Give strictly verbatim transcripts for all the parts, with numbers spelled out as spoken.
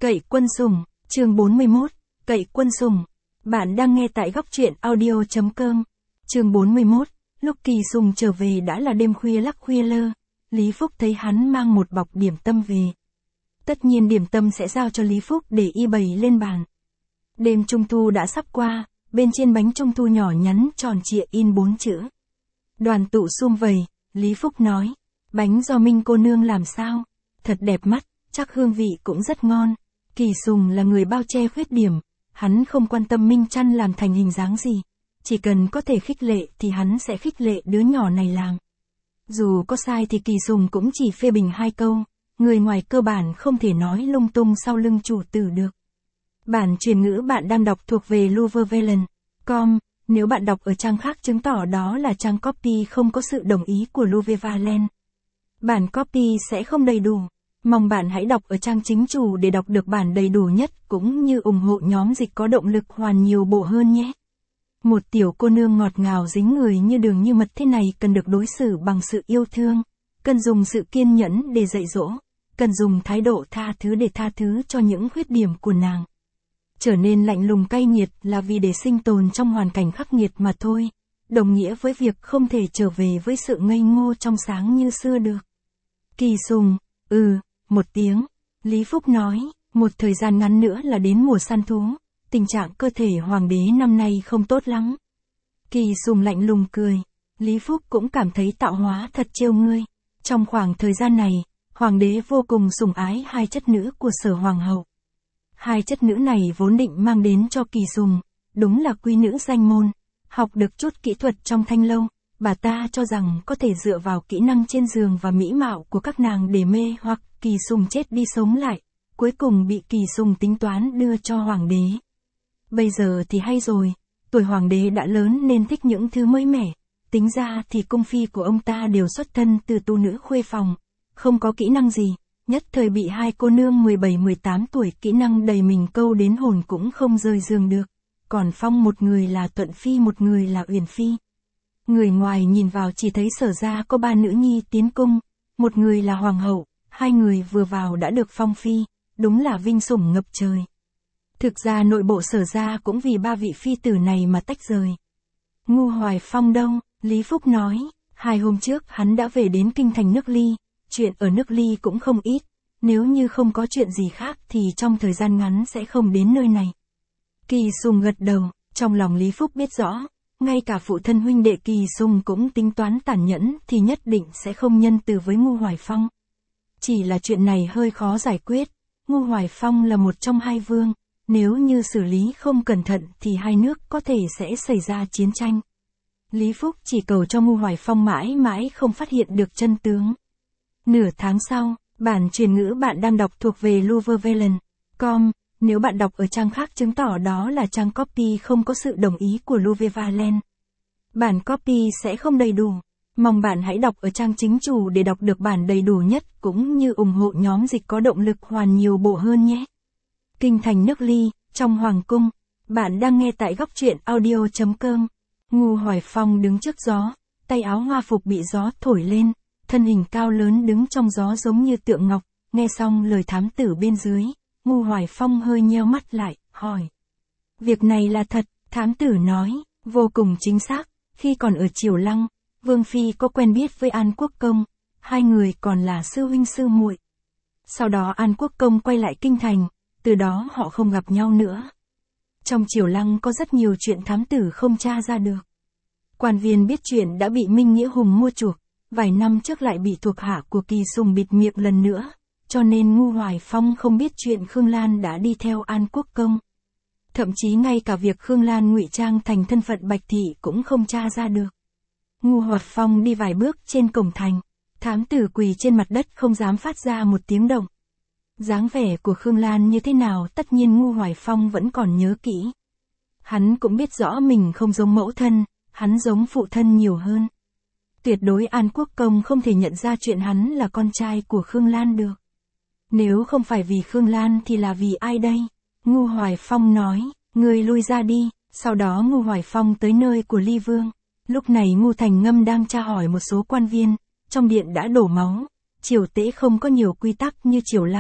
Cậy Quân Sùng, chương bốn mươi mốt, Cậy Quân Sùng. Bạn đang nghe tại góc truyện audio chấm com. Chương bốn mươi mốt, lúc Kỳ Sùng trở về đã là đêm khuya lắc khuya lơ. Lý Phúc thấy hắn mang một bọc điểm tâm về. Tất nhiên điểm tâm sẽ giao cho Lý Phúc để y bày lên bàn. Đêm Trung Thu đã sắp qua, bên trên bánh Trung Thu nhỏ nhắn tròn trịa in bốn chữ. Đoàn tụ sum vầy, Lý Phúc nói, bánh do Minh cô nương làm sao? Thật đẹp mắt, chắc hương vị cũng rất ngon. Kỳ Sùng là người bao che khuyết điểm, hắn không quan tâm Minh Chăn làm thành hình dáng gì. Chỉ cần có thể khích lệ thì hắn sẽ khích lệ đứa nhỏ này làm. Dù có sai thì Kỳ Sùng cũng chỉ phê bình hai câu, người ngoài cơ bản không thể nói lung tung sau lưng chủ tử được. Bản truyền ngữ bạn đang đọc thuộc về Lovervalen chấm com, nếu bạn đọc ở trang khác chứng tỏ đó là trang copy không có sự đồng ý của Lovervalen. Bản copy sẽ không đầy đủ. Mong bạn hãy đọc ở trang chính chủ để đọc được bản đầy đủ nhất cũng như ủng hộ nhóm dịch có động lực hoàn nhiều bộ hơn nhé. Một tiểu cô nương ngọt ngào dính người như đường như mật thế này cần được đối xử bằng sự yêu thương, cần dùng sự kiên nhẫn để dạy dỗ, cần dùng thái độ tha thứ để tha thứ cho những khuyết điểm của nàng. Trở nên lạnh lùng cay nghiệt là vì để sinh tồn trong hoàn cảnh khắc nghiệt mà thôi, đồng nghĩa với việc không thể trở về với sự ngây ngô trong sáng như xưa được. Kỳ Sùng, ừ, một tiếng, Lý Phúc nói, một thời gian ngắn nữa là đến mùa săn thú, tình trạng cơ thể hoàng đế năm nay không tốt lắm. Kỳ Sùng lạnh lùng cười, Lý Phúc cũng cảm thấy tạo hóa thật trêu ngươi. Trong khoảng thời gian này, hoàng đế vô cùng sủng ái hai chất nữ của Sở Hoàng hậu. Hai chất nữ này vốn định mang đến cho Kỳ Sùng, đúng là quý nữ danh môn, học được chút kỹ thuật trong thanh lâu, bà ta cho rằng có thể dựa vào kỹ năng trên giường và mỹ mạo của các nàng để mê hoặc Kỳ Sùng chết đi sống lại, cuối cùng bị Kỳ Sùng tính toán đưa cho hoàng đế. Bây giờ thì hay rồi, tuổi hoàng đế đã lớn nên thích những thứ mới mẻ, tính ra thì cung phi của ông ta đều xuất thân từ tu nữ khuê phòng, không có kỹ năng gì, nhất thời bị hai cô nương mười bảy mười tám tuổi kỹ năng đầy mình câu đến hồn cũng không rời giường được, còn phong một người là Thuận Phi một người là Uyển Phi. Người ngoài nhìn vào chỉ thấy Sở gia có ba nữ nhi tiến cung, một người là hoàng hậu, hai người vừa vào đã được phong phi, đúng là vinh sủng ngập trời. Thực ra nội bộ Sở gia cũng vì ba vị phi tử này mà tách rời. Ngu Hoài Phong đâu? Lý Phúc nói, hai hôm trước hắn đã về đến kinh thành nước Ly, chuyện ở nước Ly cũng không ít, nếu như không có chuyện gì khác thì trong thời gian ngắn sẽ không đến nơi này. Kỳ Sùng gật đầu, trong lòng Lý Phúc biết rõ, ngay cả phụ thân huynh đệ Kỳ Sùng cũng tính toán tàn nhẫn thì nhất định sẽ không nhân từ với Ngu Hoài Phong. Chỉ là chuyện này hơi khó giải quyết, Ngu Hoài Phong là một trong hai vương, nếu như xử lý không cẩn thận thì hai nước có thể sẽ xảy ra chiến tranh. Lý Phúc chỉ cầu cho Ngu Hoài Phong mãi mãi không phát hiện được chân tướng. Nửa tháng sau, bản truyền ngữ bạn đang đọc thuộc về Lovervalen chấm com, nếu bạn đọc ở trang khác chứng tỏ đó là trang copy không có sự đồng ý của Lovervalen. Bản copy sẽ không đầy đủ. Mong bạn hãy đọc ở trang chính chủ để đọc được bản đầy đủ nhất cũng như ủng hộ nhóm dịch có động lực hoàn nhiều bộ hơn nhé. Kinh thành nước Ly, trong hoàng cung, bạn đang nghe tại góc truyện audio chấm com. Ngu Hoài Phong đứng trước gió, tay áo hoa phục bị gió thổi lên, thân hình cao lớn đứng trong gió giống như tượng ngọc, nghe xong lời thám tử bên dưới, Ngu Hoài Phong hơi nheo mắt lại, hỏi. Việc này là thật, thám tử nói, vô cùng chính xác, khi còn ở Triều Lăng, Vương Phi có quen biết với An Quốc Công, hai người còn là sư huynh sư muội. Sau đó An Quốc Công quay lại kinh thành, từ đó họ không gặp nhau nữa. Trong Triều Lăng có rất nhiều chuyện thám tử không tra ra được. Quan viên biết chuyện đã bị Minh Nghĩa Hùng mua chuộc, vài năm trước lại bị thuộc hạ của Kỳ Sùng bịt miệng lần nữa, cho nên Ngu Hoài Phong không biết chuyện Khương Lan đã đi theo An Quốc Công. Thậm chí ngay cả việc Khương Lan ngụy trang thành thân phận Bạch Thị cũng không tra ra được. Ngu Hoài Phong đi vài bước trên cổng thành, thám tử quỳ trên mặt đất không dám phát ra một tiếng động. Dáng vẻ của Khương Lan như thế nào tất nhiên Ngu Hoài Phong vẫn còn nhớ kỹ. Hắn cũng biết rõ mình không giống mẫu thân, hắn giống phụ thân nhiều hơn. Tuyệt đối An Quốc Công không thể nhận ra chuyện hắn là con trai của Khương Lan được. Nếu không phải vì Khương Lan thì là vì ai đây? Ngu Hoài Phong nói, ngươi lui ra đi, sau đó Ngu Hoài Phong tới nơi của Ly Vương. Lúc này Ngu Thành Ngâm đang tra hỏi một số quan viên, trong điện đã đổ máu, triều tễ không có nhiều quy tắc như Triều Lăng,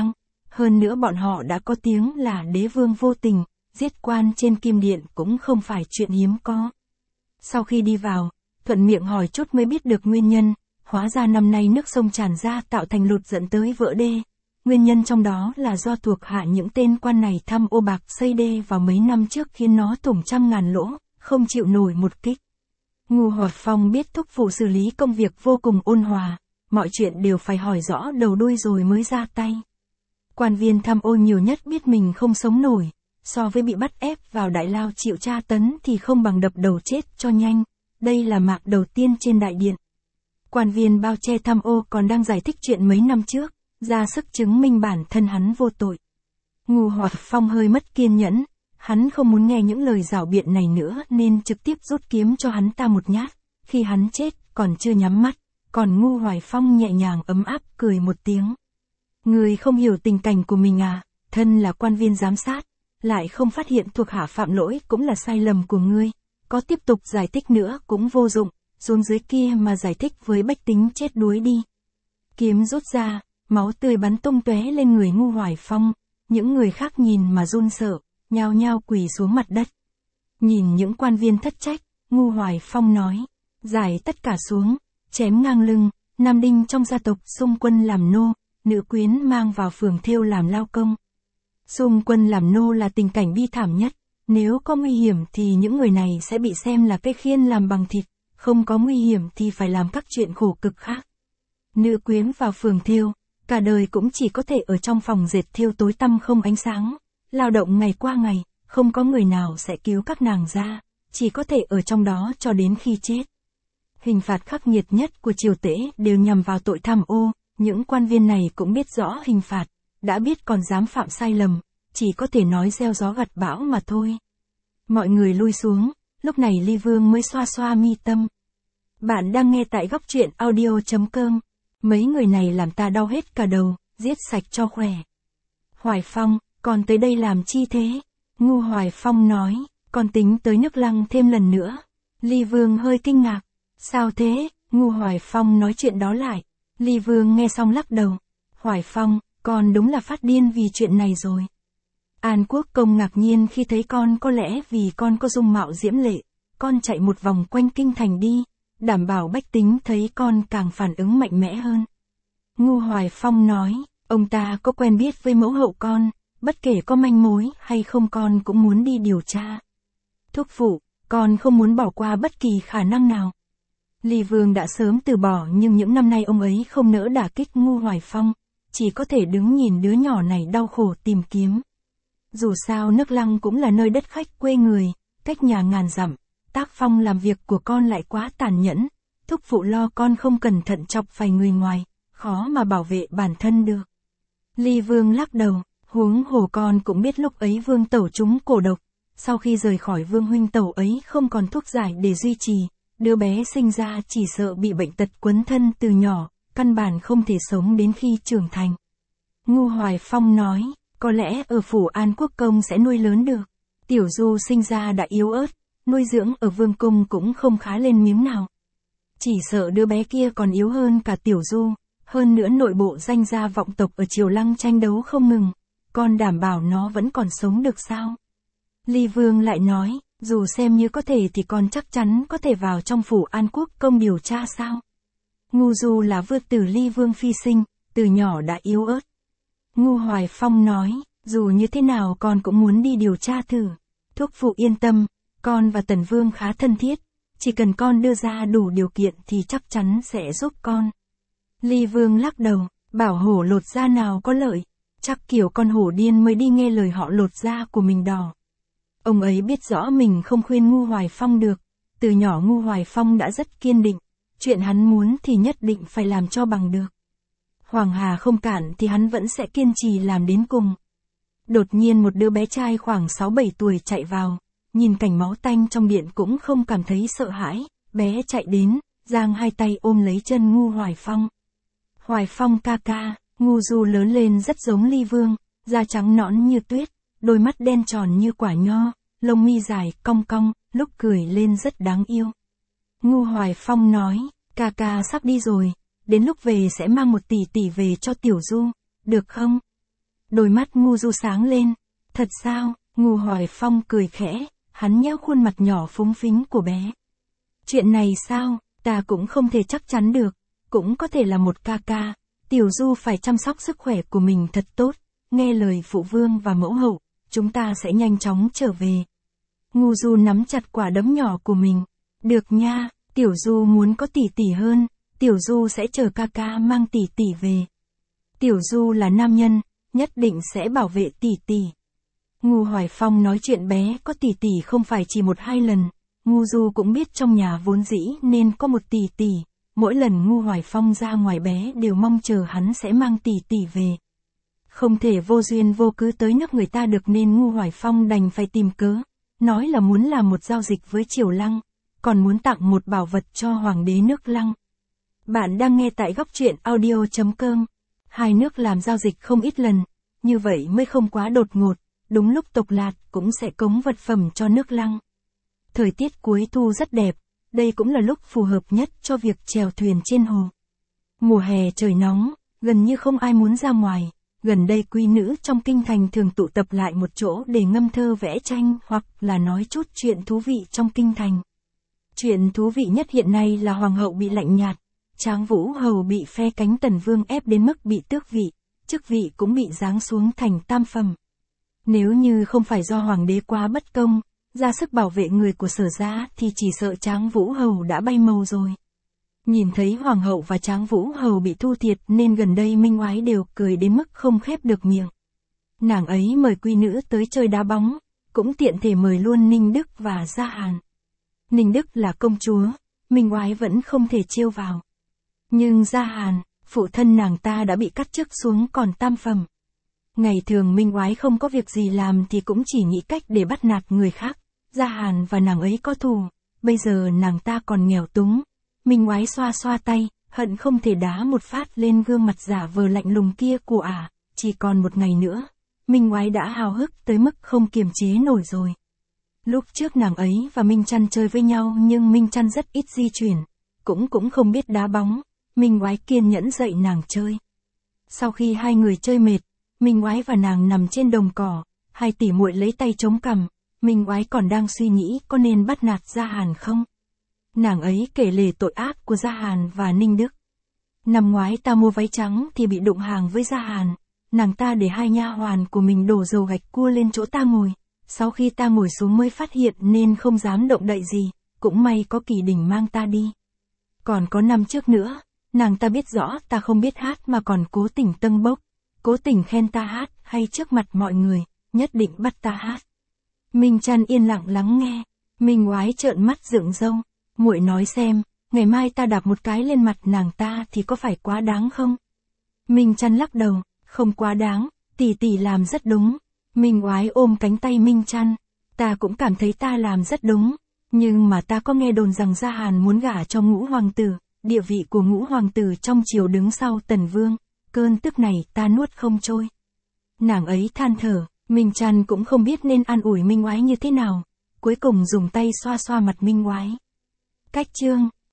Hơn nữa bọn họ đã có tiếng là đế vương vô tình, giết quan trên kim điện cũng không phải chuyện hiếm có. Sau khi đi vào, thuận miệng hỏi chút mới biết được nguyên nhân, hóa ra năm nay nước sông tràn ra tạo thành lụt dẫn tới vỡ đê. Nguyên nhân trong đó là do thuộc hạ những tên quan này tham ô bạc xây đê vào mấy năm trước khiến nó thủng trăm ngàn lỗ, không chịu nổi một kích. Ngu Hoài Phong biết thúc phụ xử lý công việc vô cùng ôn hòa, mọi chuyện đều phải hỏi rõ đầu đuôi rồi mới ra tay. Quan viên tham ô nhiều nhất biết mình không sống nổi, so với bị bắt ép vào đại lao chịu tra tấn thì không bằng đập đầu chết cho nhanh, đây là mạc đầu tiên trên đại điện. Quan viên bao che tham ô còn đang giải thích chuyện mấy năm trước, ra sức chứng minh bản thân hắn vô tội. Ngu Hoài Phong hơi mất kiên nhẫn, hắn không muốn nghe những lời giảo biện này nữa nên trực tiếp rút kiếm cho hắn ta một nhát, khi hắn chết còn chưa nhắm mắt, còn Ngu Hoài Phong nhẹ nhàng ấm áp cười một tiếng. Người không hiểu tình cảnh của mình à, thân là quan viên giám sát, lại không phát hiện thuộc hạ phạm lỗi cũng là sai lầm của ngươi, có tiếp tục giải thích nữa cũng vô dụng, xuống dưới kia mà giải thích với bách tính chết đuối đi. Kiếm rút ra, máu tươi bắn tung tóe lên người Ngu Hoài Phong, những người khác nhìn mà run sợ, nhao nhao quỳ xuống mặt đất. Nhìn những quan viên thất trách, Ngu Hoài Phong nói, giải tất cả xuống, chém ngang lưng, nam đinh trong gia tộc xung quân làm nô, nữ quyến mang vào phường thêu làm lao công. Xung quân làm nô là tình cảnh bi thảm nhất, nếu có nguy hiểm thì những người này sẽ bị xem là cây khiên làm bằng thịt, không có nguy hiểm thì phải làm các chuyện khổ cực khác. Nữ quyến vào phường thêu, cả đời cũng chỉ có thể ở trong phòng dệt thêu tối tăm không ánh sáng, lao động ngày qua ngày, không có người nào sẽ cứu các nàng ra, chỉ có thể ở trong đó cho đến khi chết. Hình phạt khắc nghiệt nhất của triều tể đều nhằm vào tội tham ô, những quan viên này cũng biết rõ hình phạt, đã biết còn dám phạm sai lầm, chỉ có thể nói gieo gió gặt bão mà thôi. Mọi người lui xuống, lúc này Ly Vương mới xoa xoa mi tâm. Bạn đang nghe tại góc truyện audio chấm com. Mấy người này làm ta đau hết cả đầu, giết sạch cho khỏe. Hoài Phong, còn tới đây làm chi thế? Ngu Hoài Phong nói, còn tính tới nước Lăng thêm lần nữa. Ly Vương hơi kinh ngạc. Sao thế? Ngu Hoài Phong nói chuyện đó lại. Ly Vương nghe xong lắc đầu. Hoài Phong, con đúng là phát điên vì chuyện này rồi. An Quốc Công ngạc nhiên khi thấy con, có lẽ vì con có dung mạo diễm lệ, con chạy một vòng quanh kinh thành đi, đảm bảo bách tính thấy con càng phản ứng mạnh mẽ hơn. Ngu Hoài Phong nói, ông ta có quen biết với mẫu hậu con, bất kể có manh mối hay không con cũng muốn đi điều tra. Thúc phụ, con không muốn bỏ qua bất kỳ khả năng nào. Ly Vương đã sớm từ bỏ nhưng những năm nay ông ấy không nỡ đả kích Ngu Hoài Phong, chỉ có thể đứng nhìn đứa nhỏ này đau khổ tìm kiếm. Dù sao nước Lăng cũng là nơi đất khách quê người, cách nhà ngàn dặm, tác phong làm việc của con lại quá tàn nhẫn, thúc phụ lo con không cẩn thận chọc phải người ngoài, khó mà bảo vệ bản thân được. Ly Vương lắc đầu, huống hồ con cũng biết lúc ấy Vương tẩu trúng cổ độc, sau khi rời khỏi Vương huynh tẩu ấy không còn thuốc giải để duy trì, đứa bé sinh ra chỉ sợ bị bệnh tật quấn thân từ nhỏ, căn bản không thể sống đến khi trưởng thành. Ngu Hoài Phong nói, có lẽ ở phủ An Quốc Công sẽ nuôi lớn được. Tiểu Du sinh ra đã yếu ớt, nuôi dưỡng ở vương cung cũng không khá lên miếng nào. Chỉ sợ đứa bé kia còn yếu hơn cả Tiểu Du, hơn nữa nội bộ danh gia vọng tộc ở Triều Lăng tranh đấu không ngừng, con đảm bảo nó vẫn còn sống được sao? Ly Vương lại nói, dù xem như có thể thì con chắc chắn có thể vào trong phủ An Quốc Công điều tra sao? Ngu Du là vương tử Ly Vương phi sinh, từ nhỏ đã yếu ớt. Ngu Hoài Phong nói, dù như thế nào con cũng muốn đi điều tra thử. Thúc phụ yên tâm, con và Tần Vương khá thân thiết, chỉ cần con đưa ra đủ điều kiện thì chắc chắn sẽ giúp con. Ly Vương lắc đầu, bảo hổ lột da nào có lợi, chắc kiểu con hổ điên mới đi nghe lời họ lột da của mình đỏ. Ông ấy biết rõ mình không khuyên Ngu Hoài Phong được, từ nhỏ Ngu Hoài Phong đã rất kiên định, chuyện hắn muốn thì nhất định phải làm cho bằng được. Hoàng Hà không cản thì hắn vẫn sẽ kiên trì làm đến cùng. Đột nhiên một đứa bé trai khoảng sáu bảy tuổi chạy vào, nhìn cảnh máu tanh trong điện cũng không cảm thấy sợ hãi, bé chạy đến, giang hai tay ôm lấy chân Ngu Hoài Phong. Hoài Phong ca ca, Ngu Du lớn lên rất giống Ly Vương, da trắng nõn như tuyết, đôi mắt đen tròn như quả nho, lông mi dài cong cong, lúc cười lên rất đáng yêu. Ngu Hoài Phong nói, ca ca sắp đi rồi, đến lúc về sẽ mang một tỷ tỷ về cho Tiểu Du, được không? Đôi mắt Ngu Du sáng lên. Thật sao? Ngu Hoài Phong cười khẽ, hắn nhéo khuôn mặt nhỏ phúng phính của bé. Chuyện này sao, ta cũng không thể chắc chắn được, cũng có thể là một ca ca. Tiểu Du phải chăm sóc sức khỏe của mình thật tốt, nghe lời phụ vương và mẫu hậu, chúng ta sẽ nhanh chóng trở về. Ngu Du nắm chặt quả đấm nhỏ của mình. Được nha, Tiểu Du muốn có tỷ tỷ hơn, Tiểu Du sẽ chờ ca ca mang tỷ tỷ về. Tiểu Du là nam nhân, nhất định sẽ bảo vệ tỷ tỷ. Ngu Hoài Phong nói chuyện bé có tỷ tỷ không phải chỉ một hai lần, Ngu Du cũng biết trong nhà vốn dĩ nên có một tỷ tỷ, mỗi lần Ngu Hoài Phong ra ngoài bé đều mong chờ hắn sẽ mang tỷ tỷ về. Không thể vô duyên vô cớ tới nước người ta được nên Ngu Hoài Phong đành phải tìm cớ, nói là muốn làm một giao dịch với Triều Lăng, còn muốn tặng một bảo vật cho Hoàng đế nước Lăng. Bạn đang nghe tại góc truyện audio chấm com. Hai nước làm giao dịch không ít lần, như vậy mới không quá đột ngột, đúng lúc Tộc Lạt cũng sẽ cống vật phẩm cho nước Lăng. Thời tiết cuối thu rất đẹp, đây cũng là lúc phù hợp nhất cho việc chèo thuyền trên hồ. Mùa hè trời nóng, gần như không ai muốn ra ngoài, gần đây quý nữ trong kinh thành thường tụ tập lại một chỗ để ngâm thơ vẽ tranh hoặc là nói chút chuyện thú vị trong kinh thành. Chuyện thú vị nhất hiện nay là Hoàng hậu bị lạnh nhạt, Tráng Vũ hầu bị phe cánh Tần Vương ép đến mức bị tước vị, chức vị cũng bị giáng xuống thành tam phẩm. Nếu như không phải do Hoàng đế quá bất công, ra sức bảo vệ người của Sở gia thì chỉ sợ Tráng Vũ hầu đã bay màu rồi. Nhìn thấy Hoàng hậu và Tráng Vũ hầu bị thu thiệt nên gần đây Minh Oái đều cười đến mức không khép được miệng. Nàng ấy mời quý nữ tới chơi đá bóng, cũng tiện thể mời luôn Ninh Đức và Gia Hàn. Ninh Đức là công chúa, Minh Oái vẫn không thể trêu vào. Nhưng Gia Hàn, phụ thân nàng ta đã bị cắt chức xuống còn tam phẩm. Ngày thường Minh Oái không có việc gì làm thì cũng chỉ nghĩ cách để bắt nạt người khác. Gia Hàn và nàng ấy có thù, bây giờ nàng ta còn nghèo túng. Minh Oái xoa xoa tay, hận không thể đá một phát lên gương mặt giả vờ lạnh lùng kia của ả, à, chỉ còn một ngày nữa. Minh Oái đã hào hức tới mức không kiềm chế nổi rồi. Lúc trước nàng ấy và Minh Trăn chơi với nhau nhưng Minh Trăn rất ít di chuyển, cũng cũng không biết đá bóng. Minh Oái kiên nhẫn dạy nàng chơi. Sau khi hai người chơi mệt, Minh Oái và nàng nằm trên đồng cỏ, hai tỷ muội lấy tay chống cằm, Minh Oái còn đang suy nghĩ có nên bắt nạt Gia Hàn không. Nàng ấy kể lể tội ác của Gia Hàn và Ninh Đức. Năm ngoái ta mua váy trắng thì bị đụng hàng với Gia Hàn, nàng ta để hai nha hoàn của mình đổ dầu gạch cua lên chỗ ta ngồi, sau khi ta ngồi xuống mới phát hiện nên không dám động đậy gì, cũng may có Kỳ Đình mang ta đi. Còn có năm trước nữa, nàng ta biết rõ ta không biết hát mà còn cố tình tâng bốc, cố tình khen ta hát hay trước mặt mọi người, nhất định bắt ta hát. Minh Trăn yên lặng lắng nghe, Minh Oái trợn mắt dựng râu, muội nói xem, ngày mai ta đạp một cái lên mặt nàng ta thì có phải quá đáng không? Minh Trăn lắc đầu, không quá đáng, tỷ tỷ làm rất đúng. Minh Oái ôm cánh tay Minh Trăn, ta cũng cảm thấy ta làm rất đúng, nhưng mà ta có nghe đồn rằng Gia Hàn muốn gả cho Ngũ hoàng tử, địa vị của Ngũ hoàng tử trong triều đứng sau Tần Vương, cơn tức này ta nuốt không trôi. Nàng ấy than thở, Minh Trăn cũng không biết nên an ủi Minh Oái như thế nào, cuối cùng dùng tay xoa xoa mặt Minh Oái. Cách chương